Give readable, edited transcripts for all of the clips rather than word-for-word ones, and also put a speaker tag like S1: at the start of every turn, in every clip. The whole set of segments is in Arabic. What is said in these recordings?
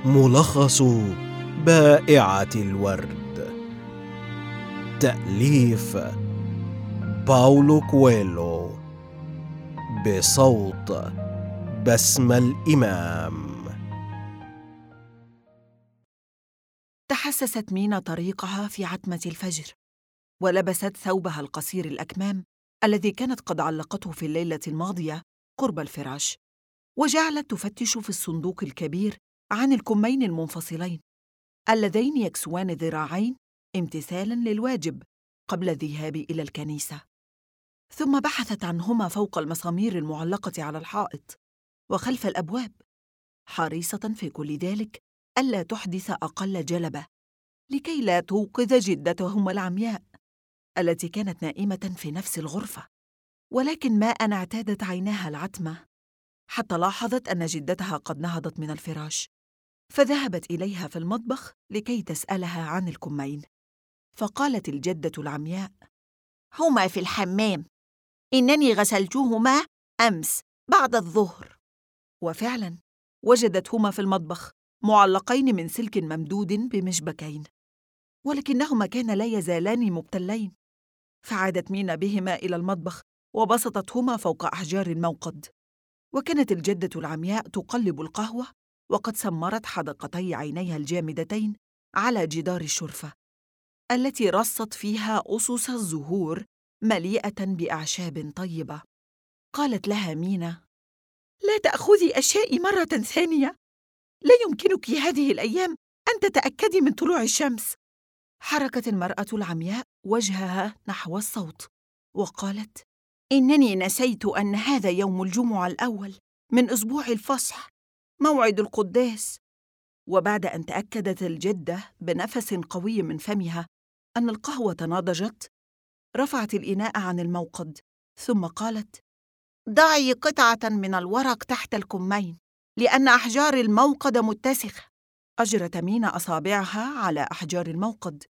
S1: ملخص بائعة الورد. تأليف باولو كويلو، بصوت بسمة الإمام.
S2: تحسست مينا طريقها في عتمة الفجر، ولبست ثوبها القصير الأكمام الذي كانت قد علقته في الليلة الماضية قرب الفراش، وجعلت تفتش في الصندوق الكبير عن الكمين المنفصلين اللذين يكسوان الذراعين امتثالاً للواجب قبل الذهاب إلى الكنيسة. ثم بحثت عنهما فوق المسامير المعلقة على الحائط وخلف الأبواب، حريصة في كل ذلك ألا تحدث أقل جلبة لكي لا توقظ جدتهما العمياء التي كانت نائمة في نفس الغرفة. ولكن ما أن اعتادت عيناها العتمة حتى لاحظت أن جدتها قد نهضت من الفراش، فذهبت إليها في المطبخ لكي تسألها عن الكمين. فقالت الجدة العمياء: هما في الحمام، إنني غسلتهما أمس بعد الظهر. وفعلاً وجدتهما في المطبخ معلقين من سلك ممدود بمشبكين، ولكنهما كانا لا يزالان مبتلين. فعادت مينا بهما إلى المطبخ وبسطتهما فوق أحجار الموقد. وكانت الجدة العمياء تقلب القهوة وقد سمرت حدقتي عينيها الجامدتين على جدار الشرفة التي رصت فيها أصوص الزهور مليئة بأعشاب طيبة. قالت لها مينا: لا تأخذي أشيائي مرة ثانية، لا يمكنك هذه الأيام أن تتأكدي من طلوع الشمس. حركت المرأة العمياء وجهها نحو الصوت وقالت: إنني نسيت أن هذا يوم الجمعة الأول من أسبوع الفصح، موعد القداس. وبعد أن تأكدت الجدة بنفس قوي من فمها أن القهوة نضجت، رفعت الإناء عن الموقد ثم قالت: ضعي قطعة من الورق تحت الكمين لأن أحجار الموقد متسخة. أجرت مينا أصابعها على أحجار الموقد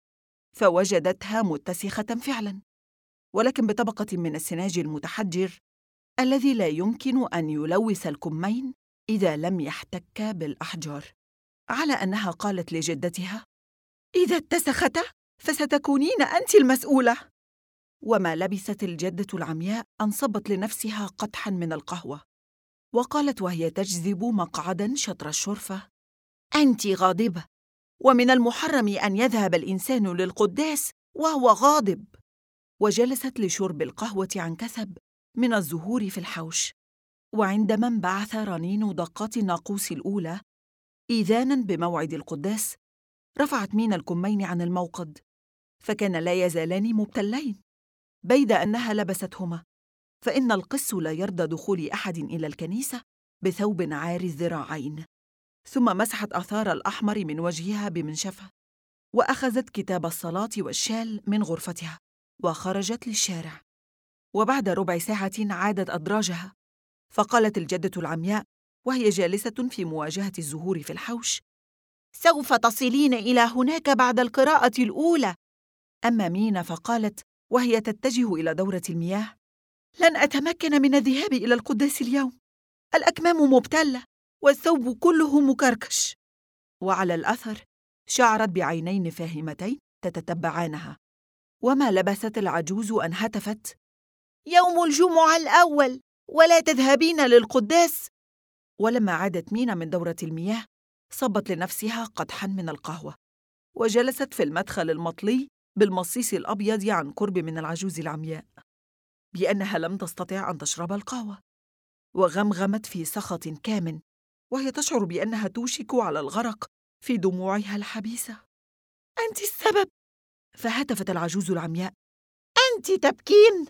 S2: فوجدتها متسخة فعلاً، ولكن بطبقة من السناج المتحجر الذي لا يمكن أن يلوث الكمين إذا لم يحتك بالأحجار، على أنها قالت لجدتها: إذا اتسختا فستكونين أنت المسؤولة. وما لبثت الجدة العمياء أن صبت لنفسها قدحاً من القهوة، وقالت وهي تجذب مقعداً شطر الشرفة: أنت غاضبة، ومن المحرم أن يذهب الإنسان للقداس وهو غاضب. وجلست لشرب القهوة عن كثب من الزهور في الحوش. وعندما انبعث رنين دقات الناقوس الأولى إذاناً بموعد القداس، رفعت مينا الكمين عن الموقد، فكان لا يزالان مبتلين بيد أنها لبستهما، فإن القس لا يرضى دخول أحد إلى الكنيسة بثوب عاري الذراعين. ثم مسحت آثار الأحمر من وجهها بمنشفة، وأخذت كتاب الصلاة والشال من غرفتها وخرجت للشارع. وبعد ربع ساعة عادت أدراجها، فقالت الجدة العمياء وهي جالسة في مواجهة الزهور في الحوش: سوف تصلين إلى هناك بعد القراءة الأولى. أما مينا فقالت وهي تتجه إلى دورة المياه: لن أتمكن من الذهاب إلى القداس اليوم، الأكمام مبتلة والثوب كله مكركش. وعلى الأثر شعرت بعينين فاهمتين تتتبعانها. وما لبثت العجوز أن هتفت: يوم الجمعة الأول ولا تذهبين للقداس. ولما عادت مينا من دورة المياه صبت لنفسها قدحاً من القهوة، وجلست في المدخل المطلي بالمصيص الأبيض عن قرب من العجوز العمياء، بأنها لم تستطع أن تشرب القهوة. وغمغمت في سخط كامن وهي تشعر بأنها توشك على الغرق في دموعها الحبيسة: أنت السبب. فهتفت العجوز العمياء: أنت تبكين.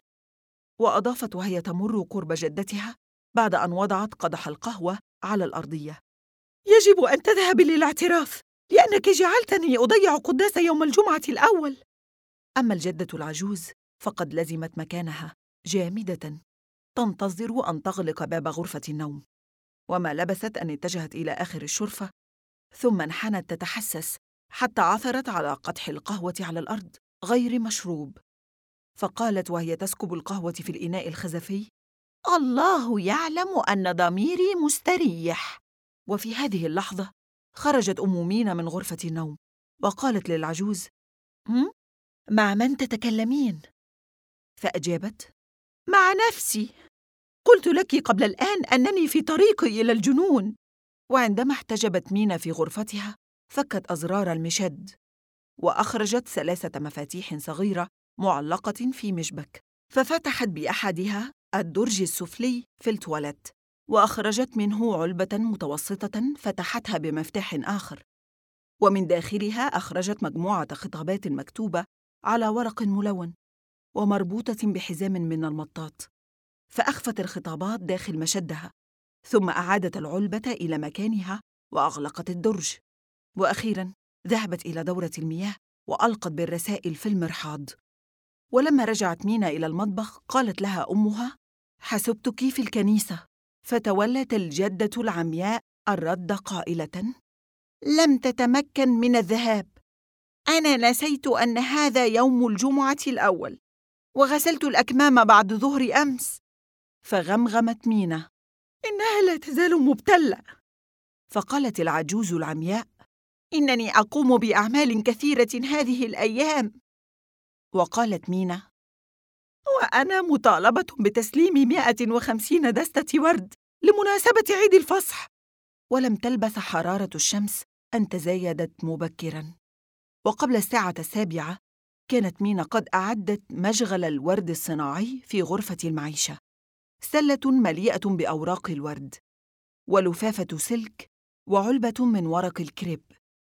S2: وأضافت وهي تمر قرب جدتها بعد أن وضعت قدح القهوة على الأرضية: يجب أن تذهبي للاعتراف لأنك جعلتني أضيع قداس يوم الجمعة الأول. أما الجدة العجوز فقد لزمت مكانها جامدة تنتظر أن تغلق باب غرفة النوم. وما لبثت أن اتجهت إلى آخر الشرفة، ثم انحنت تتحسس حتى عثرت على قدح القهوة على الأرض غير مشروب. فقالت وهي تسكب القهوة في الإناء الخزفي: الله يعلم أن ضميري مستريح. وفي هذه اللحظة خرجت أم مينا من غرفة النوم وقالت للعجوز: مع من تتكلمين؟ فأجابت: مع نفسي. قلت لك قبل الآن أنني في طريقي إلى الجنون. وعندما احتجبت مينا في غرفتها، فكت أزرار المشد وأخرجت 3 مفاتيح صغيرة معلقة في مشبك، ففتحت بأحدها الدرج السفلي في التواليت، وأخرجت منه علبة متوسطة فتحتها بمفتاح آخر، ومن داخلها أخرجت مجموعة خطابات مكتوبة على ورق ملون ومربوطة بحزام من المطاط، فأخفت الخطابات داخل مشدها، ثم أعادت العلبة إلى مكانها وأغلقت الدرج. وأخيراً ذهبت إلى دورة المياه وألقت بالرسائل في المرحاض. ولما رجعت مينا إلى المطبخ قالت لها أمها: حسبتك في الكنيسة. فتولت الجدة العمياء الرد قائلة: لم تتمكن من الذهاب. أنا نسيت أن هذا يوم الجمعة الأول، وغسلت الأكمام بعد ظهر أمس. فغمغمت مينا: إنها لا تزال مبتلة. فقالت العجوز العمياء: إنني أقوم بأعمال كثيرة هذه الأيام. وقالت مينا: وأنا مطالبة بتسليم 150 دستة ورد لمناسبة عيد الفصح. ولم تلبث حرارة الشمس أن تزايدت مبكراً، وقبل 7:00 كانت مينا قد أعدت مشغل الورد الصناعي في غرفة المعيشة، سلة مليئة بأوراق الورد، ولفافة سلك، وعلبة من ورق الكريب،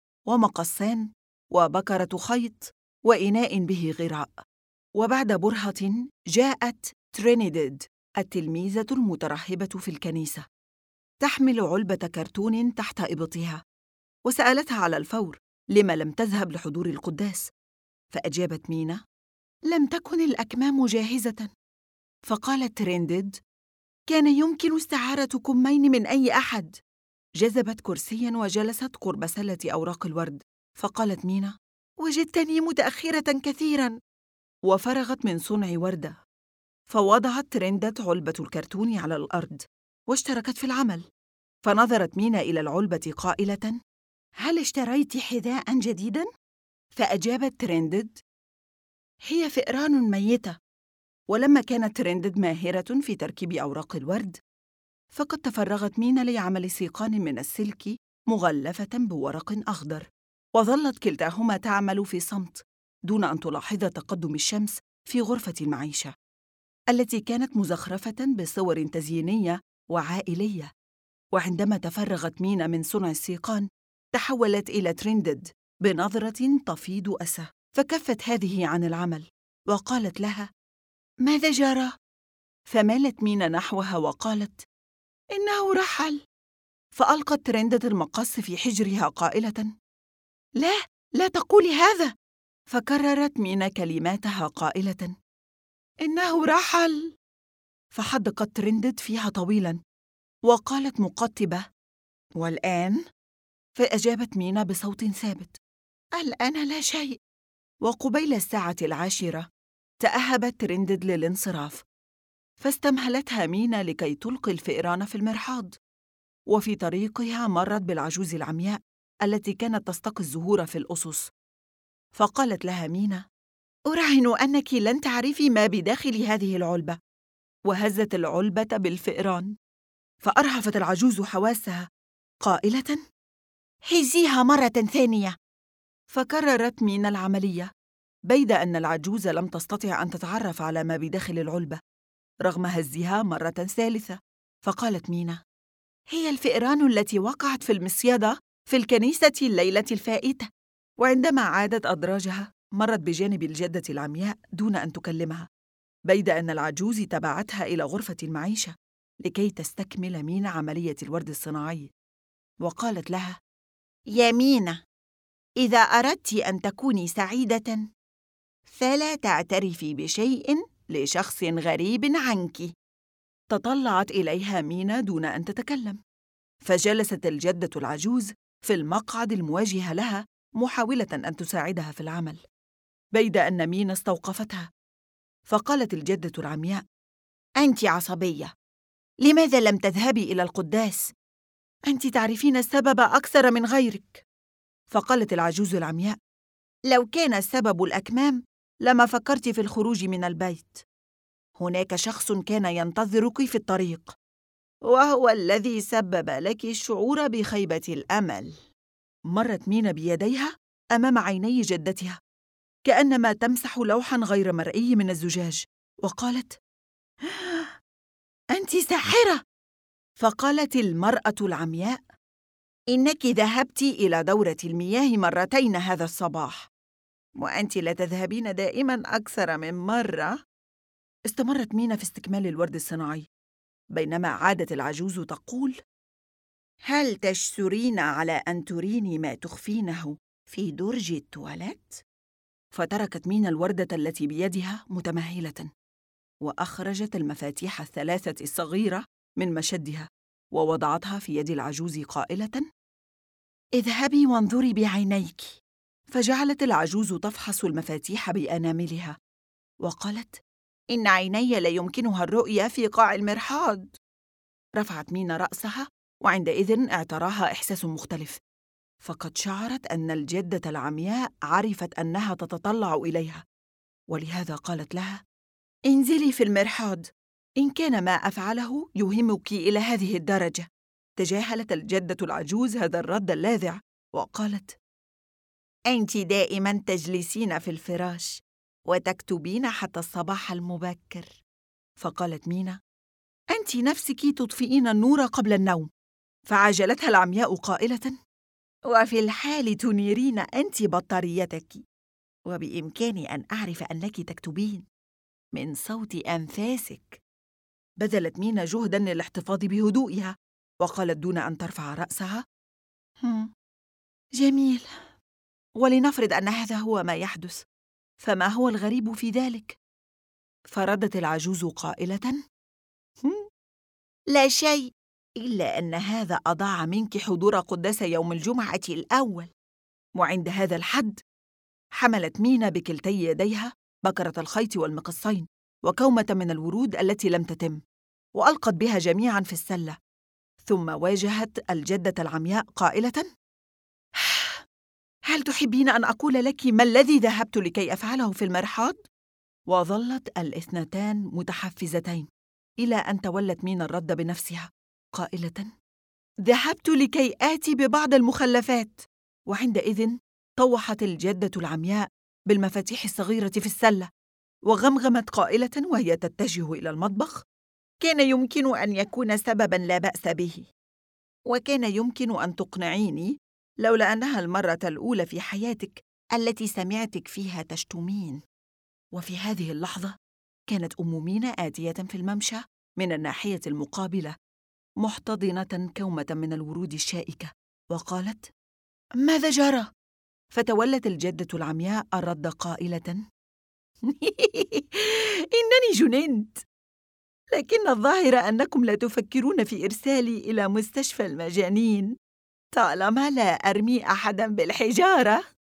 S2: ومقصان، وبكرة خيط، وإناء به غراء. وبعد برهة جاءت ترينيداد التلميذة المترحبة في الكنيسة تحمل علبة كرتون تحت إبطها، وسألتها على الفور لما لم تذهب لحضور القداس. فأجابت مينا: لم تكن الأكمام جاهزة. فقالت ترينيداد: كان يمكن استعارة كمين من أي أحد. جذبت كرسياً وجلست قرب سلة أوراق الورد. فقالت مينا: وجدتني متأخرة كثيراً. وفرغت من صنع وردة، فوضعت ترينيداد علبة الكرتون على الأرض واشتركت في العمل. فنظرت مينا إلى العلبة قائلة: هل اشتريت حذاء جديداً؟ فأجابت ترينيداد: هي فئران ميتة. ولما كانت ترينيداد ماهرة في تركيب أوراق الورد، فقد تفرغت مينا لعمل سيقان من السلك مغلفة بورق أخضر، وظلت كلتاهما تعمل في صمت دون أن تلاحظ تقدم الشمس في غرفة المعيشة التي كانت مزخرفة بصور تزيينية وعائلية. وعندما تفرغت مينا من صنع السيقان، تحولت إلى ترينيداد بنظرة تفيض أسى، فكفت هذه عن العمل وقالت لها: ماذا جرى؟ فمالت مينا نحوها وقالت: إنه رحل. فألقت ترينيداد المقص في حجرها قائلة: لا، لا تقولي هذا. فكررت مينا كلماتها قائلة: إنه رحل. فحدقت ترينيداد فيها طويلاً وقالت مقتبة: والآن؟ فأجابت مينا بصوت ثابت: الآن لا شيء. وقبيل 10:00 تأهبت ترينيداد للانصراف، فاستمهلتها مينا لكي تلقي الفئران في المرحاض. وفي طريقها مرت بالعجوز العمياء التي كانت تستقي الزهور في الأسس، فقالت لها مينا: أراهن أنك لن تعرفي ما بداخل هذه العلبة. وهزت العلبة بالفئران، فأرهفت العجوز حواسها قائلة: هزيها مرة ثانية. فكررت مينا العملية، بيد أن العجوز لم تستطع أن تتعرف على ما بداخل العلبة رغم هزها مرة ثالثة. فقالت مينا: هي الفئران التي وقعت في المصيدة في الكنيسة الليلة الفائتة. وعندما عادت أدراجها مرت بجانب الجدة العمياء دون أن تكلمها، بيد أن العجوز تبعتها إلى غرفة المعيشة لكي تستكمل مينا عملية الورد الصناعي. وقالت لها: يا مينا، إذا أردت أن تكوني سعيدة فلا تعترفي بشيء لشخص غريب عنك. تطلعت إليها مينا دون أن تتكلم، فجلست الجدة العجوز في المقعد المواجه لها محاولة أن تساعدها في العمل، بيد أن مينا استوقفتها. فقالت الجدة العمياء: أنت عصبية، لماذا لم تذهبي إلى القداس؟ أنت تعرفين السبب أكثر من غيرك. فقالت العجوز العمياء: لو كان السبب الأكمام لما فكرت في الخروج من البيت. هناك شخص كان ينتظرك في الطريق، وهو الذي سبب لك الشعور بخيبة الأمل. مرت مينا بيديها أمام عيني جدتها كأنما تمسح لوحاً غير مرئي من الزجاج، وقالت: أنت ساحرة. فقالت المرأة العمياء: إنك ذهبت إلى دورة المياه مرتين هذا الصباح، وأنت لا تذهبين دائماً أكثر من مرة. استمرت مينا في استكمال الورد الصناعي، بينما عادت العجوز تقول: هل تشسرين على أن تريني ما تخفينه في درج التواليت؟ فتركت مينا الوردة التي بيدها متمهلة، وأخرجت المفاتيح الثلاثة الصغيرة من مشدها ووضعتها في يد العجوز قائلة: اذهبي وانظري بعينيك. فجعلت العجوز تفحص المفاتيح بأناملها، وقالت: إن عيني لا يمكنها الرؤية في قاع المرحاض. رفعت مينا رأسها، وعندئذ اعتراها إحساس مختلف، فقد شعرت أن الجدة العمياء عرفت أنها تتطلع إليها، ولهذا قالت لها: انزلي في المرحاض، إن كان ما أفعله يهمك إلى هذه الدرجة. تجاهلت الجدة العجوز هذا الرد اللاذع، وقالت: أنت دائما تجلسين في الفراش وتكتبين حتى الصباح المبكر. فقالت مينا: أنت نفسك تطفئين النور قبل النوم. فعجلتها العمياء قائلة: وفي الحال تنيرين أنت بطاريتك، وبإمكاني أن أعرف أنك تكتبين من صوت أنفاسك. بذلت مينا جهداً للاحتفاظ بهدوئها، وقالت دون أن ترفع رأسها: جميل، ولنفرض أن هذا هو ما يحدث، فما هو الغريب في ذلك؟ فردت العجوز قائلة: لا شيء، إلا أن هذا أضاع منك حضور قداس يوم الجمعة الأول. وعند هذا الحد حملت مينا بكلتي يديها بكرة الخيط والمقصين وكومة من الورود التي لم تتم، وألقت بها جميعاً في السلة، ثم واجهت الجدة العمياء قائلة: هل تحبين أن أقول لك ما الذي ذهبت لكي أفعله في المرحاض؟ وظلت الاثنتان متحفزتين إلى أن تولت مينا الرد بنفسها قائلة: ذهبت لكي آتي ببعض المخلفات. وعندئذ طوحت الجدة العمياء بالمفاتيح الصغيرة في السلة، وغمغمت قائلة وهي تتجه إلى المطبخ: كان يمكن أن يكون سبباً لا بأس به، وكان يمكن أن تقنعيني لولا أنها المرة الأولى في حياتك التي سمعتك فيها تشتمين. وفي هذه اللحظة كانت أم مينا آتية في الممشى من الناحية المقابلة، محتضنة كومة من الورود الشائكة، وقالت: ماذا جرى؟ فتولت الجدة العمياء الرد قائلة: إنني جننت، لكن الظاهر أنكم لا تفكرون في إرسالي إلى مستشفى المجانين طالما لا أرمي أحداً بالحجارة.